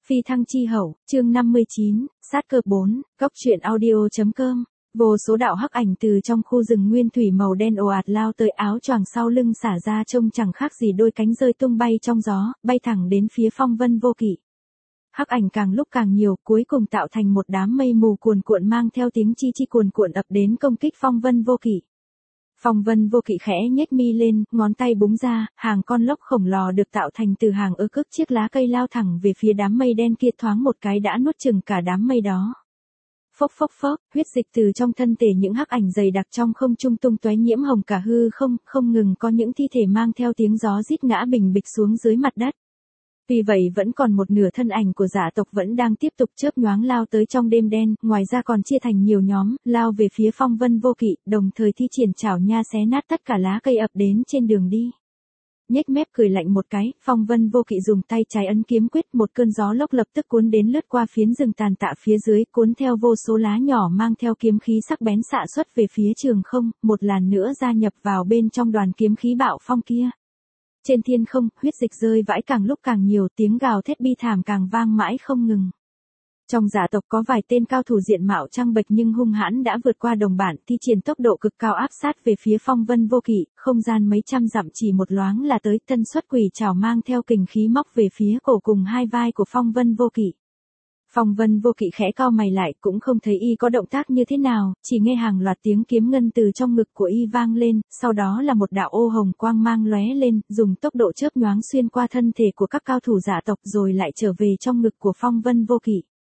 Phi thăng chi hậu, chương 59, sát cơ 4, góc truyện audio.com. Vô số đạo hắc ảnh từ trong khu rừng nguyên thủy màu đen ồ ạt lao tới, áo choàng sau lưng xả ra trông chẳng khác gì đôi cánh rơi tung bay trong gió, bay thẳng đến phía Phong Vân Vô Kỵ. Hắc ảnh càng lúc càng nhiều, cuối cùng tạo thành một đám mây mù cuồn cuộn mang theo tiếng chi chi cuồn cuộn ập đến công kích Phong Vân Vô Kỵ. Phong Vân Vô Kỵ khẽ nhếch mi lên, ngón tay búng ra, hàng con lốc khổng lồ được tạo thành từ hàng ức chiếc lá cây lao thẳng về phía đám mây đen kia, thoáng một cái đã nuốt chửng cả đám mây đó. Phốc phốc phốc, huyết dịch từ trong thân thể những hắc ảnh dày đặc trong không trung tung tóe nhiễm hồng cả hư không, không ngừng có những thi thể mang theo tiếng gió rít ngã bình bịch xuống dưới mặt đất. Vì vậy vẫn còn một nửa thân ảnh của Dạ tộc vẫn đang tiếp tục chớp nhoáng lao tới trong đêm đen, ngoài ra còn chia thành nhiều nhóm, lao về phía Phong Vân Vô Kỵ, đồng thời thi triển chảo nha xé nát tất cả lá cây ập đến trên đường đi. Nhếch mép cười lạnh một cái, Phong Vân Vô Kỵ dùng tay trái ấn kiếm quyết, một cơn gió lốc lập tức cuốn đến lướt qua phiến rừng tàn tạ phía dưới, cuốn theo vô số lá nhỏ mang theo kiếm khí sắc bén xạ xuất về phía trường không, một làn nữa gia nhập vào bên trong đoàn kiếm khí bạo phong kia. Trên thiên không, huyết dịch rơi vãi càng lúc càng nhiều, tiếng gào thét bi thảm càng vang mãi không ngừng. Trong Dạ tộc có vài tên cao thủ diện mạo trăng bệch nhưng hung hãn đã vượt qua đồng bản, thi triển tốc độ cực cao áp sát về phía Phong Vân Vô Kỵ, không gian mấy trăm dặm chỉ một loáng là tới, tân xuất quỷ trảo mang theo kình khí móc về phía cổ cùng hai vai của Phong Vân Vô Kỵ. Phong Vân Vô Kỵ khẽ cau mày lại, cũng không thấy y có động tác như thế nào, chỉ nghe hàng loạt tiếng kiếm ngân từ trong ngực của y vang lên, sau đó là một đạo ô hồng quang mang lóe lên, dùng tốc độ chớp nhoáng xuyên qua thân thể của các cao thủ Dạ tộc rồi lại trở về trong ngực của Phong Vân Vô Kỵ.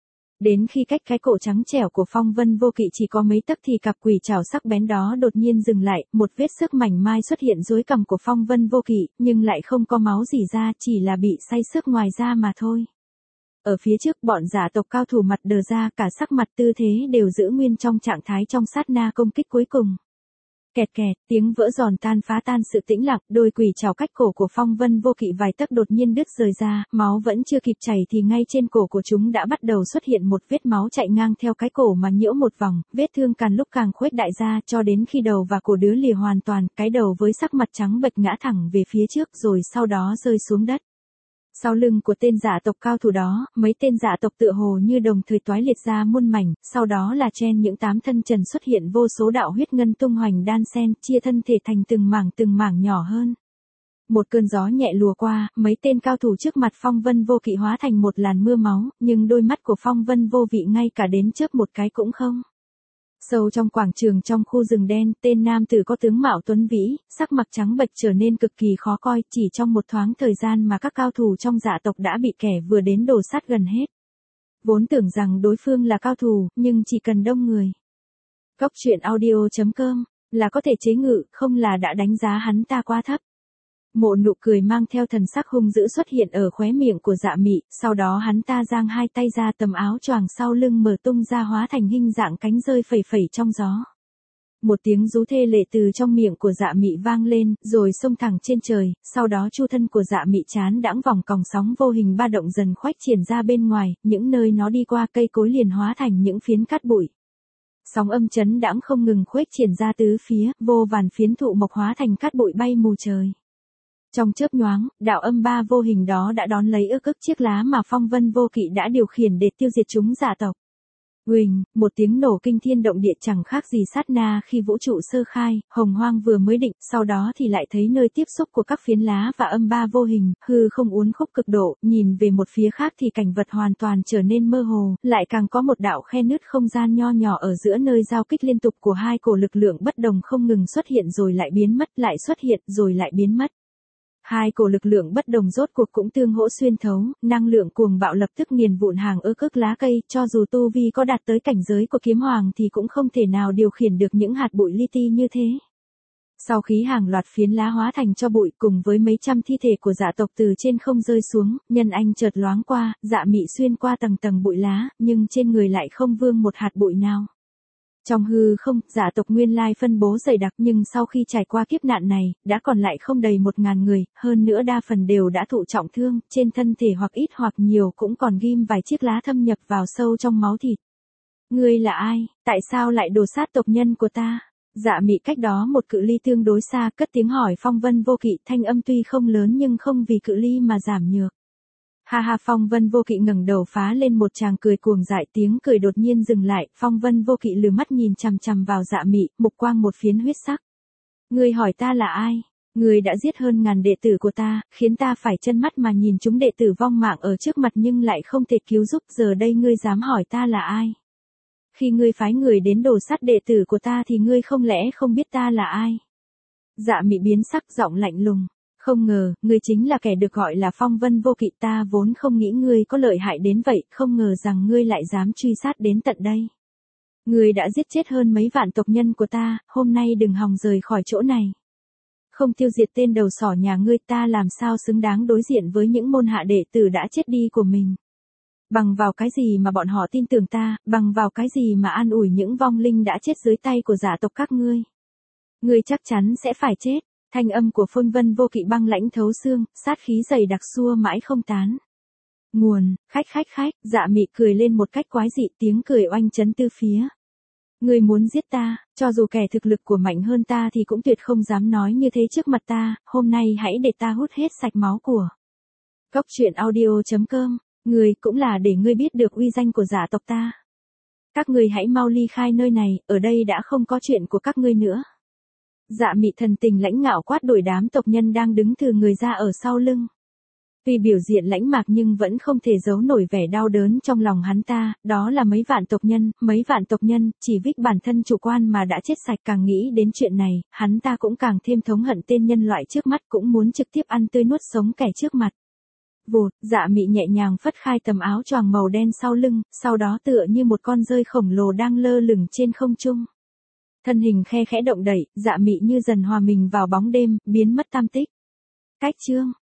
Đến khi cách cái cổ trắng trẻo của Phong Vân Vô Kỵ chỉ có mấy tấc thì cặp quỷ trảo sắc bén đó đột nhiên dừng lại, một vết xước mảnh mai xuất hiện dưới cằm của Phong Vân Vô Kỵ, nhưng lại không có máu gì ra, chỉ là bị say xước ngoài da mà thôi. Ở phía trước, bọn Dạ tộc cao thủ mặt đờ ra, cả sắc mặt tư thế đều giữ nguyên trong trạng thái trong sát na công kích cuối cùng. Kẹt kẹt, tiếng vỡ giòn tan phá tan sự tĩnh lặng, đôi quỷ trảo cách cổ của Phong Vân Vô Kỵ vài tấc đột nhiên đứt rời ra, máu vẫn chưa kịp chảy thì ngay trên cổ của chúng đã bắt đầu xuất hiện một vết máu chạy ngang theo cái cổ mà nhiễu một vòng, vết thương càng lúc càng khuếch đại ra cho đến khi đầu và cổ đứa lìa hoàn toàn, cái đầu với sắc mặt trắng bệch ngã thẳng về phía trước rồi sau đó rơi xuống đất. Sau lưng của tên Dạ tộc cao thủ đó, mấy tên Dạ tộc tựa hồ như đồng thời toái liệt ra muôn mảnh, sau đó là chen những tám thân trần xuất hiện vô số đạo huyết ngân tung hoành đan xen, chia thân thể thành từng mảng nhỏ hơn. Một cơn gió nhẹ lùa qua, mấy tên cao thủ trước mặt Phong Vân Vô Kỵ hóa thành một làn mưa máu, nhưng đôi mắt của Phong Vân Vô Vị ngay cả đến chớp một cái cũng không. Sâu trong quảng trường trong khu rừng đen, tên nam tử có tướng mạo tuấn vĩ, sắc mặt trắng bệch trở nên cực kỳ khó coi, chỉ trong một thoáng thời gian mà các cao thủ trong Dạ tộc đã bị kẻ vừa đến đổ sát gần hết. Vốn tưởng rằng đối phương là cao thủ, nhưng chỉ cần đông người. Góc truyện audio.com là có thể chế ngự, không là đã đánh giá hắn ta quá thấp. Một nụ cười mang theo thần sắc hung dữ xuất hiện ở khóe miệng của Dạ Mị, sau đó hắn ta giang hai tay ra, tấm áo choàng sau lưng mở tung ra hóa thành hình dạng cánh rơi phẩy phẩy trong gió. Một tiếng rú thê lệ từ trong miệng của Dạ Mị vang lên, rồi xông thẳng trên trời, sau đó chu thân của Dạ Mị chán đãng vòng còng sóng vô hình ba động dần khuếch triển ra bên ngoài, những nơi nó đi qua cây cối liền hóa thành những phiến cát bụi. Sóng âm chấn đãng không ngừng khuếch triển ra tứ phía, vô vàn phiến thụ mộc hóa thành cát bụi bay mù trời. Trong chớp nhoáng, đạo âm ba vô hình đó đã đón lấy ức chiếc lá mà Phong Vân Vô Kỵ đã điều khiển để tiêu diệt chúng Dạ tộc. Uỳnh, một tiếng nổ kinh thiên động địa chẳng khác gì sát na khi vũ trụ sơ khai, hồng hoang vừa mới định, sau đó thì lại thấy nơi tiếp xúc của các phiến lá và âm ba vô hình, hư không uốn khúc cực độ, nhìn về một phía khác thì cảnh vật hoàn toàn trở nên mơ hồ, lại càng có một đạo khe nứt không gian nho nhỏ ở giữa nơi giao kích liên tục của hai cổ lực lượng bất đồng không ngừng xuất hiện rồi lại biến mất, lại xuất hiện rồi lại biến mất. Hai cổ lực lượng bất đồng rốt cuộc cũng tương hỗ xuyên thấu, năng lượng cuồng bạo lập tức nghiền vụn hàng ức lá cây, cho dù tu vi có đạt tới cảnh giới của kiếm hoàng thì cũng không thể nào điều khiển được những hạt bụi li ti như thế. Sau khi hàng loạt phiến lá hóa thành cho bụi cùng với mấy trăm thi thể của Dạ tộc từ trên không rơi xuống, nhân anh chợt loáng qua, Dạ Mị xuyên qua tầng tầng bụi lá, nhưng trên người lại không vương một hạt bụi nào. Trong hư không, Dạ tộc nguyên lai phân bố dày đặc nhưng sau khi trải qua kiếp nạn này, đã còn lại không đầy 1000 người, hơn nữa đa phần đều đã thụ trọng thương, trên thân thể hoặc ít hoặc nhiều cũng còn ghim vài chiếc lá thâm nhập vào sâu trong máu thịt. Ngươi là ai, tại sao lại đổ sát tộc nhân của ta? Dạ Mị cách đó một cự ly tương đối xa cất tiếng hỏi Phong Vân Vô Kỵ, thanh âm tuy không lớn nhưng không vì cự ly mà giảm nhược. Ha ha, Phong Vân Vô Kỵ ngẩng đầu phá lên một tràng cười cuồng dại, tiếng cười đột nhiên dừng lại, Phong Vân Vô Kỵ lườm mắt nhìn chằm chằm vào Dạ Mị, mục quang một phiến huyết sắc. Ngươi hỏi ta là ai? Ngươi đã giết hơn ngàn đệ tử của ta, khiến ta phải chân mắt mà nhìn chúng đệ tử vong mạng ở trước mặt nhưng lại không thể cứu giúp, giờ đây ngươi dám hỏi ta là ai? Khi ngươi phái người đến đổ sát đệ tử của ta thì ngươi không lẽ không biết ta là ai? Dạ Mị biến sắc, giọng lạnh lùng. Không ngờ, ngươi chính là kẻ được gọi là Phong Vân Vô Kỵ, ta vốn không nghĩ ngươi có lợi hại đến vậy, không ngờ rằng ngươi lại dám truy sát đến tận đây. Ngươi đã giết chết hơn mấy vạn tộc nhân của ta, hôm nay đừng hòng rời khỏi chỗ này. Không tiêu diệt tên đầu sỏ nhà ngươi, ta làm sao xứng đáng đối diện với những môn hạ đệ tử đã chết đi của mình. Bằng vào cái gì mà bọn họ tin tưởng ta, bằng vào cái gì mà an ủi những vong linh đã chết dưới tay của giả tộc các ngươi. Ngươi chắc chắn sẽ phải chết. Thanh âm của Phong Vân Vô Kỵ băng lãnh thấu xương, sát khí dày đặc xua mãi không tán. Nguồn, khách, Dạ Mị cười lên một cách quái dị, tiếng cười oanh chấn tứ phía. Ngươi muốn giết ta, cho dù kẻ thực lực của mạnh hơn ta thì cũng tuyệt không dám nói như thế trước mặt ta, hôm nay hãy để ta hút hết sạch máu của. Cốc truyện audio.com, ngươi cũng là để ngươi biết được uy danh của giả tộc ta. Các ngươi hãy mau ly khai nơi này, ở đây đã không có chuyện của các ngươi nữa. Dạ Mị thần tình lãnh ngạo quát đuổi đám tộc nhân đang đứng thừ người ra ở sau lưng. Tuy biểu diện lãnh mạc nhưng vẫn không thể giấu nổi vẻ đau đớn trong lòng hắn ta, đó là mấy vạn tộc nhân, chỉ vì bản thân chủ quan mà đã chết sạch. Càng nghĩ đến chuyện này, hắn ta cũng càng thêm thống hận tên nhân loại trước mắt, cũng muốn trực tiếp ăn tươi nuốt sống kẻ trước mặt. Vụt, Dạ Mị nhẹ nhàng phất khai tấm áo choàng màu đen sau lưng, sau đó tựa như một con dơi khổng lồ đang lơ lửng trên không trung. Thân hình khe khẽ động đẩy, Dạ Mị như dần hòa mình vào bóng đêm, biến mất tam tích. Cách chương